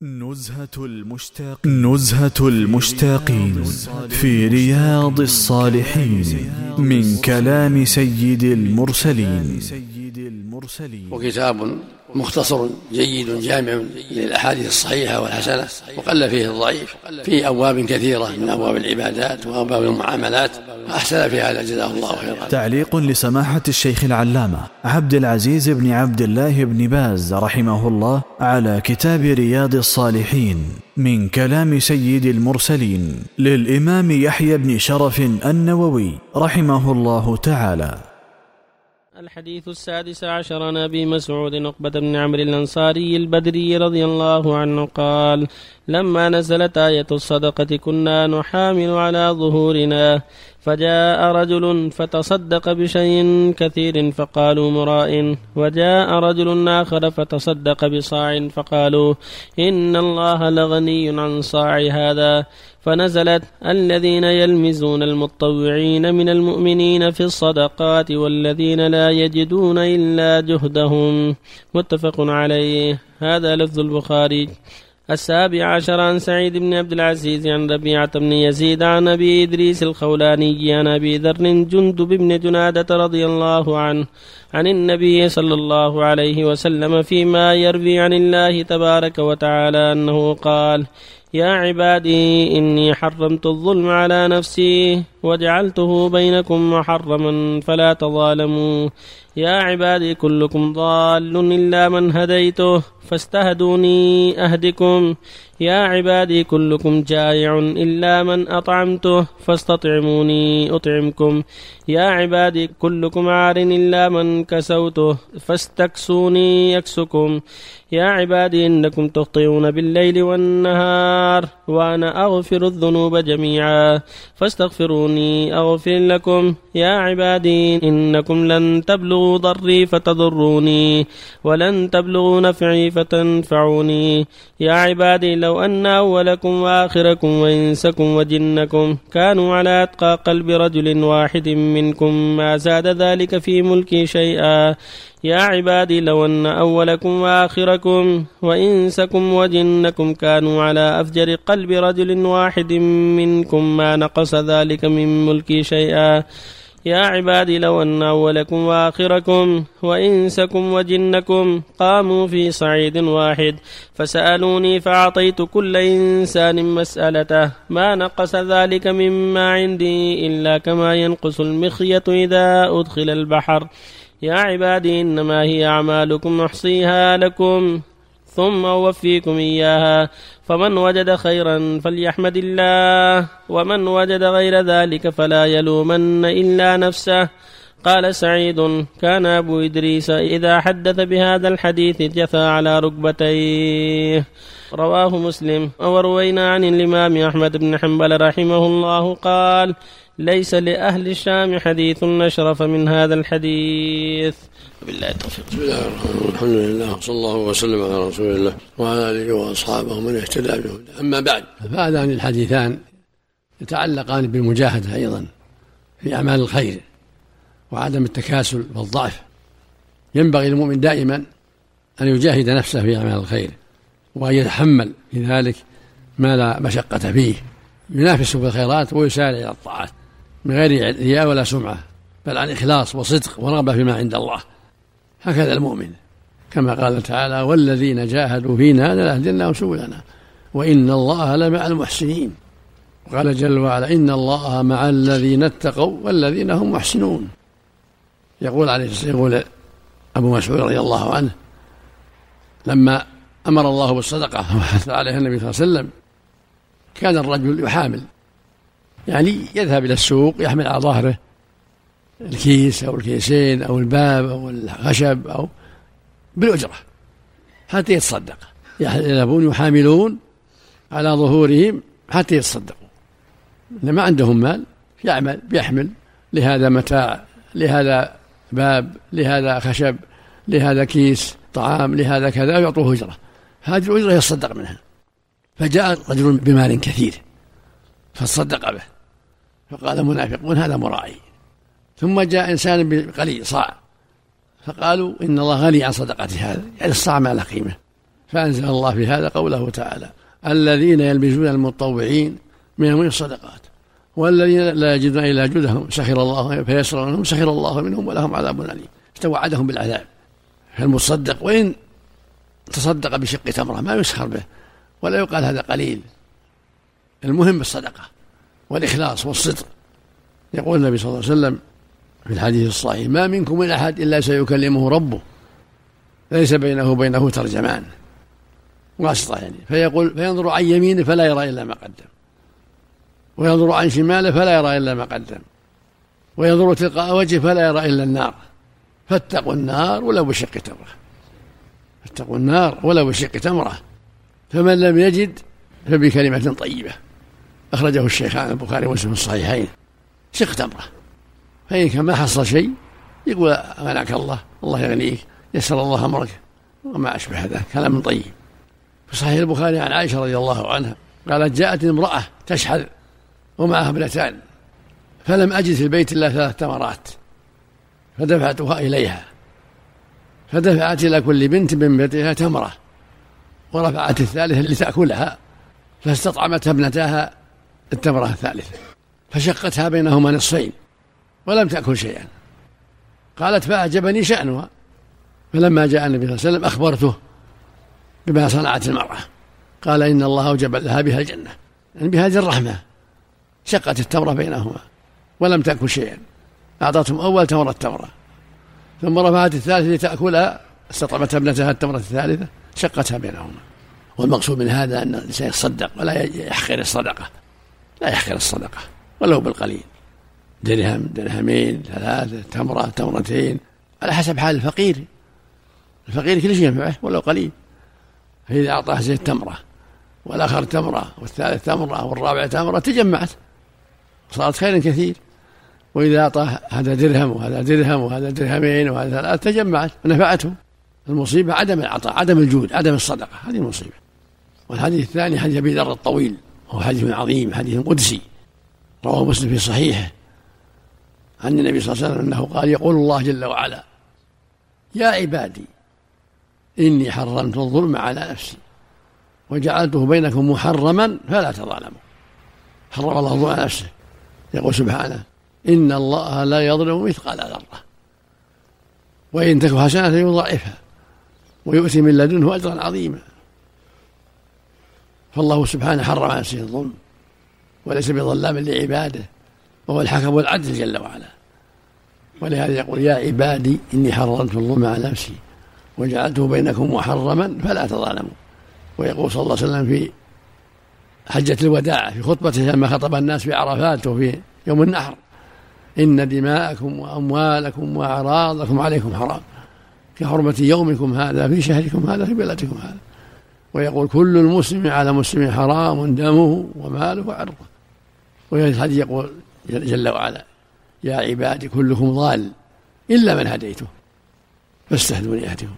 نزهة المشتاقين في رياض الصالحين من كلام سيد المرسلين. وكتاب مختصر جيد جامع للأحاديث الصحيحة والحسنة، وقل فيه الضعيف، في أبواب كثيرة من أبواب العبادات وأبواب المعاملات، أحسن في هذا جزاه الله خيرا. تعليق لسماحة الشيخ العلامة عبد العزيز بن عبد الله بن باز رحمه الله على كتاب رياض الصالحين من كلام سيد المرسلين للإمام يحيى بن شرف النووي رحمه الله تعالى. الحديث 16 عن أبي مسعود عقبة بن عمرو الأنصاري البدري رضي الله عنه قال: لما نزلت آية الصدقة كنا نحامل على ظهورنا، فجاء رجل فتصدق بشيء كثير فقالوا مراء، وجاء رجل آخر فتصدق بصاع فقالوا إن الله لغني عن صاع هذا، فنزلت الذين يلمزون المتطوعين من المؤمنين في الصدقات والذين لا يجدون إلا جهدهم. متفق عليه. هذا لفظ البخاري. 17 عن سعيد بن عبد العزيز عن ربيعة بن يزيد عن أبي إدريس الخولاني عن أبي ذر جندب بن جنادة رضي الله عنه عن النبي صلى الله عليه وسلم فيما يروي عن الله تبارك وتعالى أنه قال: يا عبادي إني حرمت الظلم على نفسي وجعلته بينكم محرما فلا تظالموا. يا عبادي كلكم ضال إلا من هديته فاستهدوني أهدكم. يا عبادي كلكم جائع إلا من أطعمته فاستطعموني أطعمكم. يا عبادي كلكم عار إلا من كسوته فاستكسوني يكسكم. يا عبادي إنكم تخطئون بالليل والنهار وأنا أغفر الذنوب جميعا فاستغفروني أغفر لكم. يا عبادي إنكم لن تبلغوا ضري فتضروني ولن تبلغوا نفعي فتنفعوني. يا عبادي لو أن أولكم وآخركم وإنسكم وجنكم كانوا على أتقى قلب رجل واحد منكم ما زاد ذلك في ملكي شيئا. يا عبادي لو أن أولكم وآخركم وإنسكم وجنكم كانوا على أفجر قلب رجل واحد منكم ما نقص ذلك من ملكي شيئا. يا عبادي لو أن أولكم وآخركم وإنسكم وجنكم قاموا في صعيد واحد فسألوني فأعطيت كل إنسان مسألته ما نقص ذلك مما عندي إلا كما ينقص المخيط إذا أدخل البحر. يا عبادي إنما هي أعمالكم أحصيها لكم ثم أوفيكم إياها، فمن وجد خيرا فليحمد الله ومن وجد غير ذلك فلا يلومن إلا نفسه. قال سعيد: كان أبو إدريس إذا حدث بهذا الحديث جثى على ركبتيه. رواه مسلم. وروينا عن الإمام أحمد بن حنبل رحمه الله قال: ليس لأهل الشام حديث أشرف من هذا الحديث. بالله التوفيق. بسم الله الرحمن الرحيم. الحمد لله صلى الله وسلم على رسول الله وعلى آله وأصحابه من اهتدى بهداه. أما بعد، فهذان الحديثان يتعلقان بالمجاهدة أيضا في أعمال الخير وعدم التكاسل والضعف. ينبغي للمؤمن دائما أن يجاهد نفسه في أعمال الخير وأن يتحمل في ذلك ما لا مشقة فيه، ينافس في الخيرات ويسارع إلى الطاعات من غير رياء ولا سمعة، بل عن إخلاص وصدق ورغبة فيما عند الله. هكذا المؤمن، كما قال تعالى: والذين جاهدوا فينا لنهدينهم سبلنا وإن الله لمع المحسنين. وقال جل وعلا: إن الله مع الذين اتقوا والذين هم محسنون. يقول أبو مسعود رضي الله عنه: لما أمر الله بالصدقة وحث عليها النبي صلى الله عليه وسلم كان الرجل يحامل، يعني يذهب إلى السوق يحمل على ظهره الكيس أو الكيسين أو الباب أو الخشب أو بالأجرة حتى يتصدق. يذهبون يحاملون على ظهورهم حتى يتصدقوا. ما عندهم مال بيحمل لهذا متاع، لهذا باب، لهذا خشب، لهذا كيس طعام، لهذا كذا، يعطوه أجرة. هذه الأجرة يتصدق منها. فجاء رجل بمال كثير فتصدق به، فقال المنافقون: هذا مرائي. ثم جاء إنسان بقليل صاع، فقالوا: إن الله غني عن صدقة هذا، يعني الصاع ما له قيمة. فأنزل الله في هذا قوله تعالى: الذين يلبسون المتطوعين منهم الصدقات والذين لا يجدون إلا جهدهم سخر الله فيسرونهم سخر الله منهم ولهم عذاب أليم. استوعدهم بالعذاب. فالمتصدق وإن تصدق بشق تمرة ما يسخر به ولا يقال هذا قليل. المهم الصدقة والإخلاص والصدق. يقول النبي صلى الله عليه وسلم في الحديث الصحيح: ما منكم من أحد إلا سيكلمه ربه ليس بينه وبينه ترجمان، واسطة يعني، فينظر عن يمينه فلا يرى إلا ما قدم، وينظر عن شماله فلا يرى إلا ما قدم، وينظر تلقاء وجهه فلا يرى إلا النار. فاتقوا النار ولو بشق تمرة. فاتقوا النار ولو بشق تمرة. فمن لم يجد فبكلمة طيبة. أخرجه الشيخان البخاري ومسلم في الصحيحين. شق تمرة. فإن كان ما حصل شيء يقول: منعك الله، الله يغنيك، يسر الله أمرك، وما أشبه هذا كلام طيب. في صحيح البخاري عن عائشة رضي الله عنها قالت: جاءت امرأة تشحذ ومعها ابنتان فلم أجد في البيت إلا 3 تمرات فدفعتها إليها، فدفعت إلى كل بنت من بيتها تمرة ورفعت الثالثة لتأكلها، فاستطعمتها ابنتاها التمرة الثالثة فشقتها بينهما نصفين ولم تأكل شيئا. قالت: فأعجبني شأنها، فلما جاء النبي صلى الله عليه وسلم أخبرته بما صنعت المرأة. قال: إن الله أوجب لها بها الجنة، يعني بهذه الرحمة شقت التمرة بينهما ولم تأكل شيئا. أعطتهم أول تمرة التمرة ثم رفعت الثالثة لتأكلها، استطعمت ابنتها التمرة الثالثة شقتها بينهما. والمقصود من هذا أن الإنسان يتصدق ولا يحقر الصدقة، لا يحقر الصدقة ولو بالقليل، درهم، درهمين، 3 تمرة، تمرتين، على حسب حال الفقير. الفقير كل شيء ينفعه ولو قليل. فإذا أعطاه زي التمرة والآخر تمرة والثالث تمرة والرابع تمرة تجمعت صارت خيرا كثير. وإذا أعطاه هذا درهم وهذا درهم وهذا درهمين وهذا 3 تجمعت ونفعته. المصيبة عدم العطاء، عدم الجود، عدم الصدقة، هذه المصيبة. والحديث الثاني حديث أبي ذر الطويل، وهو حديث عظيم، حديث قدسي رواه مسلم في صحيحه عن النبي صلى الله عليه وسلم أنه قال: يقول الله جل وعلا: يا عبادي إني حرمت الظلم على نفسي وجعلته بينكم محرما فلا تظالموا. حرم الله الظلم على نفسه. يقول سبحانه: إن الله لا يظلم مثقال ذرة وإن تك حسنة يضاعفها ويؤتي من لدنه أجرا عظيما. فالله سبحانه حرم على نفسه الظلم وليس بظلام لعباده، وهو الحكم والعدل جل وعلا. ولهذا يقول: يا عبادي إني حرمت الظلم على نفسي وجعلته بينكم محرما فلا تظالموا. ويقول صلى الله عليه وسلم في حجة الوداع في خطبته لما خطب الناس في عرفات وفي يوم النحر: إن دماءكم وأموالكم وأعراضكم عليكم حرام كحرمة يومكم هذا في شهركم هذا في بلدكم هذا. ويقول: كل المسلم على مسلم حرام دمه وماله وعرضه. وفي الحديث يقول جل وعلا: يا عبادي كلكم ضال إلا من هديته فاستهدوني أهدكم.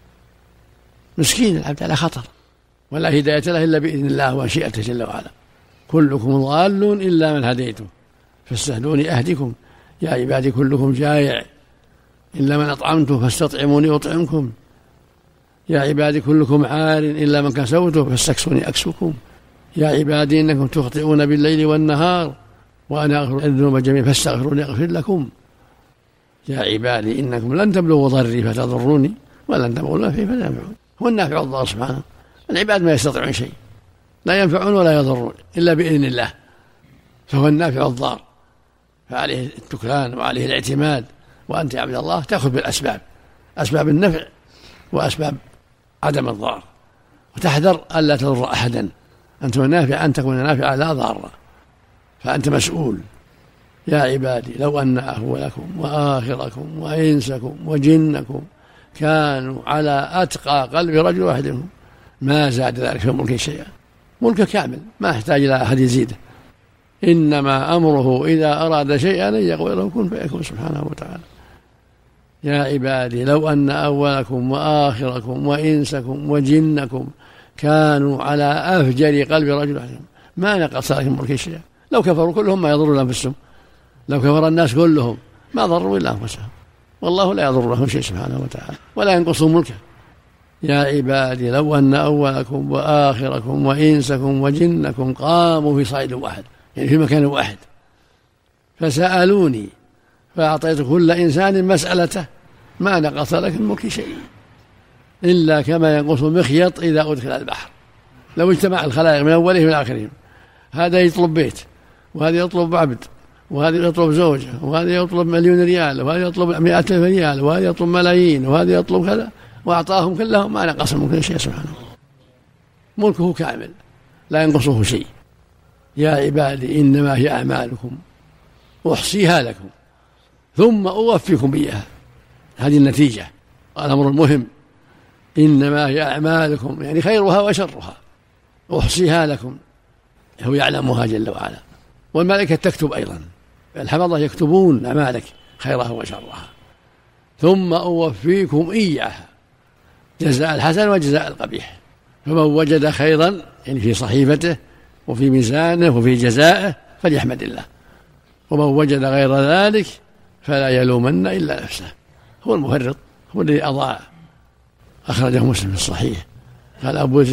مسكين العبد على خطر ولا هداية له إلا بإذن الله ومشيئته جل وعلا. كلكم ضال إلا من هديته فاستهدوني أهدكم. يا عبادي كلكم جائع إلا من أطعمته فاستطعموني أطعمكم. يا عبادي كلكم عار إلا من كسوته فاستكسوني أكسوكم. يا عبادي إنكم تخطئون بالليل والنهار وأنا أغفر الذنوب جميعا فاستغفروني أغفر لكم. يا عبادي إنكم لن تبلغوا ضري فتضروني ولن تبلغوا نفعي فتنفعون. هو النافع الله سبحانه. العباد ما يستطيعون شيء، لا ينفعون ولا يضرون إلا بإذن الله، فهو النافع الضار، فعليه التكلان وعليه الاعتماد. وأنت يا عبد الله تأخذ بالأسباب، أسباب النفع وأسباب عدم الضار، وتحذر ألا تضر أحدا. أنت نافع أن تكون نافعا لا ضارا، فأنت مسؤول. يا عبادي لو أن أولكم وآخركم وإنسكم وجنكم كانوا على أتقى قلب رجل واحد منهم ما زاد ذلك في ملكه شيئا. ملك كامل ما يحتاج إلى أحد يزيده. إنما أمره إذا أراد شيئا أن يقول له كن فيكون سبحانه وتعالى. يا عبادي لو أن أولكم وآخركم وإنسكم وجنكم كانوا على أفجر قلب رجل واحد ما نقص ذلك من ملكه شيئا. لو كفروا كلهم ما يضرون أنفسهم، لو كفر الناس كلهم ما ضروا إلا أنفسهم، والله لا يضر لهم شيء سبحانه وتعالى ولا ينقص ملكه. يا عبادي لو أن أولكم وآخركم وإنسكم وجنكم قاموا في صعيد واحد، يعني في مكان واحد، فسألوني فأعطيت كل إنسان مسألته ما نقص لك من ملك شيء إلا كما ينقص المخيط إذا أدخل البحر. لو اجتمع الخلائق من أولهم إلى آخرهم، هذا يطلب بيت، وهذا يطلب عبد، وهذا يطلب زوجة، وهذا يطلب 1,000,000 ريال، وهذا يطلب 100,000 ريال، وهذا يطلب ملايين، وهذا يطلب كذا، وأعطاهم كلهم ما نقص من كل شيء سبحانه. ملكه كامل لا ينقصه شيء. يا عبادي إنما هي أعمالكم أحصيها لكم ثم أوفيكم إياها. هذه النتيجة، الأمر المهم. إنما هي أعمالكم يعني خيرها وشرها أحصيها لكم، هو يعلمها جل وعلا، والملائكة تكتب أيضا، الحفظة يكتبون أعمالك خيرها وشرها، ثم أوفيكم إياها جزاء الحسن وجزاء القبيح. فمن وجد خيرا يعني في صحيفته وفي ميزانه وفي جزائه فليحمد الله، ومن وجد غير ذلك فلا يلومن إلا نفسه. هو المفرط، هو الذي أضاع. أخرجه مسلم في الصحيح. قال أبو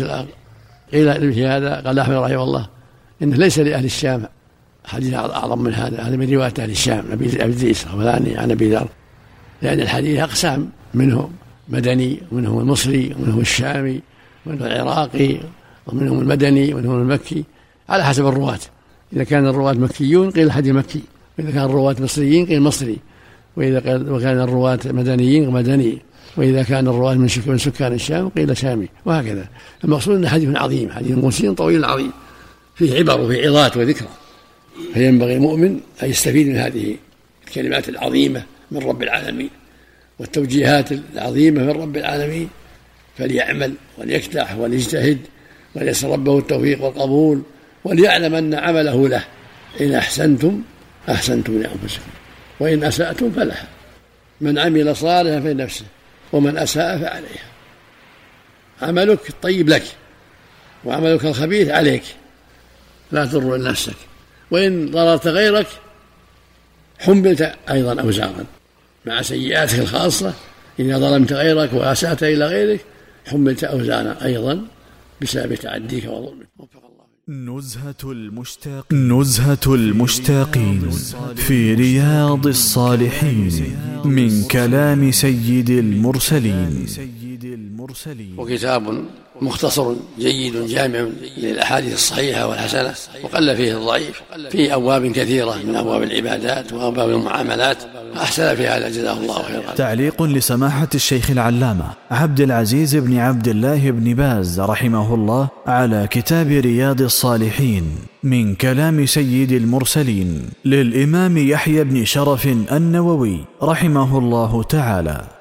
قيل في هذا قال أحمد رحمه الله إنه ليس لأهل الشام حديث أعظم من هذا من رواية أهل الشام أبي إدريس الخولاني عن أبي ذر، لأن الحديث أقسام، منهم مدني ومنهم المصري ومنهم الشامي ومنهم العراقي ومنهم المدني ومنهم المكي على حسب الرواة. إذا كان الرواة مكيون قيل الحديث مكي، وإذا كان الرواة مصريين قيل مصري، وإذا كان الرواة مدنيين مدني، وإذا كان الرواة من سكان الشام قيل شامي، وهكذا. المقصود أنه حديث عظيم، حديث قدسي طويل عظيم فيه عبر وفيه عظات وذكرى، فينبغي المؤمن أن يستفيد من هذه الكلمات العظيمة من رب العالمين والتوجيهات العظيمة من رب العالمين، فليعمل وليكدح وليجتهد وليسأل ربه التوفيق والقبول، وليعلم أن عمله له. إن أحسنتم أحسنتم لأنفسكم وإن أسأتم فلها. من عمل صالحا فلنفسه ومن أساء فعليها. عملك الطيب لك وعملك الخبيث عليك، لا تضر إلا نفسك، وإن ضررت غيرك حملت أيضا أوزارا مع سيئاتك الخاصة. إذا ظلمت غيرك وأسأت إلى غيرك حملت أوزارا أيضا بسبب تعديك وظلمك. نزهة المشتاقين في رياض الصالحين من كلام سيد المرسلين. وكتاب مختصر جيد جامع للأحاديث الصحيحة والحسنة، وقل فيه الضعيف، في أبواب كثيرة من أبواب العبادات وأبواب المعاملات، أحسن في هذا جزاه الله خيرا. تعليق لسماحة الشيخ العلامة عبد العزيز بن عبد الله بن باز رحمه الله على كتاب رياض الصالحين من كلام سيد المرسلين للإمام يحيى بن شرف النووي رحمه الله تعالى.